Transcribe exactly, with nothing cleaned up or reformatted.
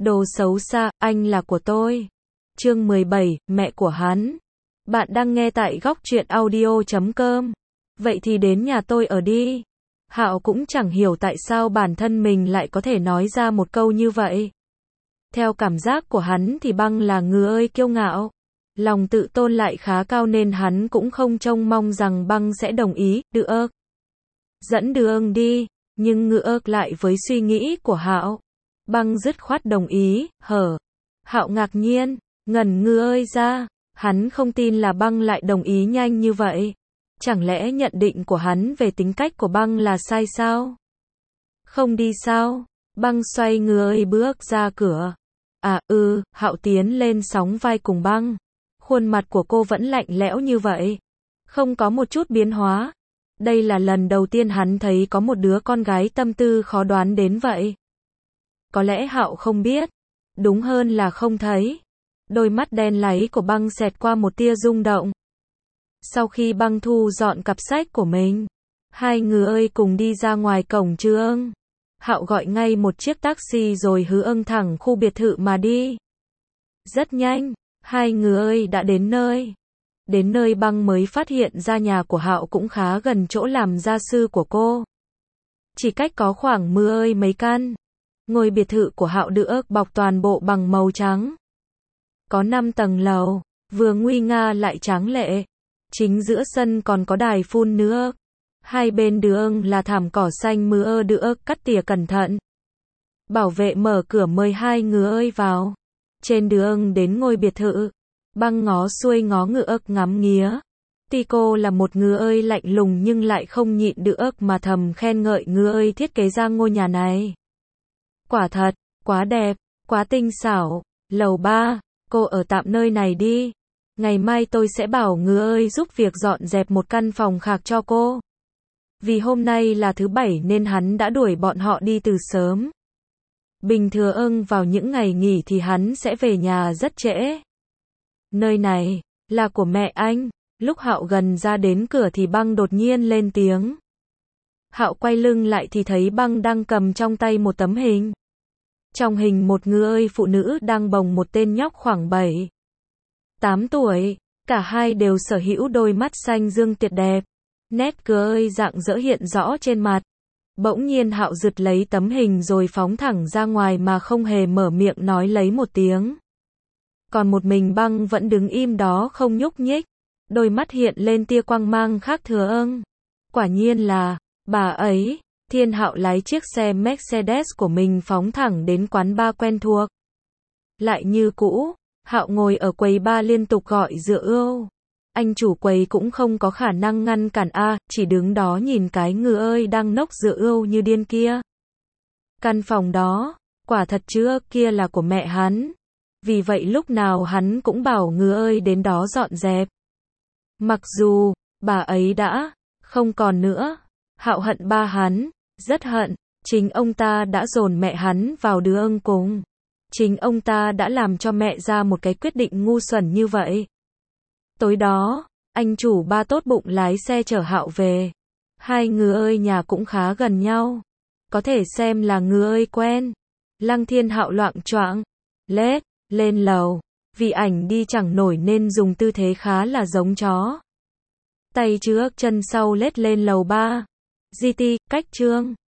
Đồ xấu xa, anh là của tôi. Chương mười bảy, mẹ của hắn. Bạn đang nghe tại góc truyện audio chấm com. Vậy thì đến nhà tôi ở đi. Hạo cũng chẳng hiểu tại sao bản thân mình lại có thể nói ra một câu như vậy. Theo cảm giác của hắn thì Băng là người ơi kiêu ngạo. Lòng tự tôn lại khá cao nên hắn cũng không trông mong rằng Băng sẽ đồng ý, được. Dẫn đường đi, nhưng ngược lại với suy nghĩ của Hạo. Băng dứt khoát đồng ý, hở. Hạo ngạc nhiên, ngẩn ngơ ơi ra, hắn không tin là Băng lại đồng ý nhanh như vậy. Chẳng lẽ nhận định của hắn về tính cách của Băng là sai sao? Không đi sao? Băng xoay người bước ra cửa. À ừ, Hạo tiến lên sóng vai cùng Băng. Khuôn mặt của cô vẫn lạnh lẽo như vậy. Không có một chút biến hóa. Đây là lần đầu tiên hắn thấy có một đứa con gái tâm tư khó đoán đến vậy. Có lẽ Hạo không biết. Đúng hơn là không thấy. Đôi mắt đen láy của Băng xẹt qua một tia rung động. Sau khi Băng thu dọn cặp sách của mình, hai người ơi cùng đi ra ngoài cổng trường. Hạo gọi ngay một chiếc taxi rồi hứ âng thẳng khu biệt thự mà đi. Rất nhanh, hai người ơi đã đến nơi. Đến nơi Băng mới phát hiện ra nhà của Hạo cũng khá gần chỗ làm gia sư của cô. Chỉ cách có khoảng mười ơi mấy căn. Ngôi biệt thự của Hạo được bọc toàn bộ bằng màu trắng. Có năm tầng lầu, vừa nguy nga lại tráng lệ. Chính giữa sân còn có đài phun nước. Hai bên đường là thảm cỏ xanh mưa được cắt tỉa cẩn thận. Bảo vệ mở cửa mời hai người ơi vào. Trên đường đến ngôi biệt thự, Băng ngó xuôi ngó ngựa ngắm nghía. Tuy cô là một người ơi lạnh lùng nhưng lại không nhịn được mà thầm khen ngợi người ơi thiết kế ra ngôi nhà này. Quả thật, quá đẹp, quá tinh xảo. Lầu ba, cô ở tạm nơi này đi. Ngày mai tôi sẽ bảo người ơi giúp việc dọn dẹp một căn phòng khác cho cô. Vì hôm nay là thứ bảy nên hắn đã đuổi bọn họ đi từ sớm. Bình thường vào những ngày nghỉ thì hắn sẽ về nhà rất trễ. Nơi này là của mẹ anh. Lúc Hạo gần ra đến cửa thì Băng đột nhiên lên tiếng. Hạo quay lưng lại thì thấy Băng đang cầm trong tay một tấm hình. Trong hình một người ơi phụ nữ đang bồng một tên nhóc khoảng bảy, tám tuổi. Cả hai đều sở hữu đôi mắt xanh dương tuyệt đẹp. Nét cười ơi rạng rỡ hiện rõ trên mặt. Bỗng nhiên Hạo giật lấy tấm hình rồi phóng thẳng ra ngoài mà không hề mở miệng nói lấy một tiếng. Còn một mình Băng vẫn đứng im đó không nhúc nhích. Đôi mắt hiện lên tia quang mang khác thường. Quả nhiên là bà ấy. Thiên Hạo lái chiếc xe Mercedes của mình phóng thẳng đến quán bar quen thuộc. Lại như cũ, Hạo ngồi ở quầy bar liên tục gọi rượu. Anh chủ quầy cũng không có khả năng ngăn cản a, chỉ đứng đó nhìn cái người ơi đang nốc rượu như điên kia. Căn phòng đó, quả thật trước kia là của mẹ hắn. Vì vậy lúc nào hắn cũng bảo người ơi đến đó dọn dẹp. Mặc dù, bà ấy đã không còn nữa. Hạo hận ba hắn, rất hận. Chính ông ta đã dồn mẹ hắn vào đường cùng. Chính ông ta đã làm cho mẹ ra một cái quyết định ngu xuẩn như vậy. Tối đó, anh chủ ba tốt bụng lái xe chở Hạo về. Hai người ơi nhà cũng khá gần nhau. Có thể xem là người ơi quen. Lăng Thiên Hạo loạng choạng lết lên lầu. Vì ảnh đi chẳng nổi nên dùng tư thế khá là giống chó. Tay trước chân sau lết lên lầu ba. giê tê, cách trương.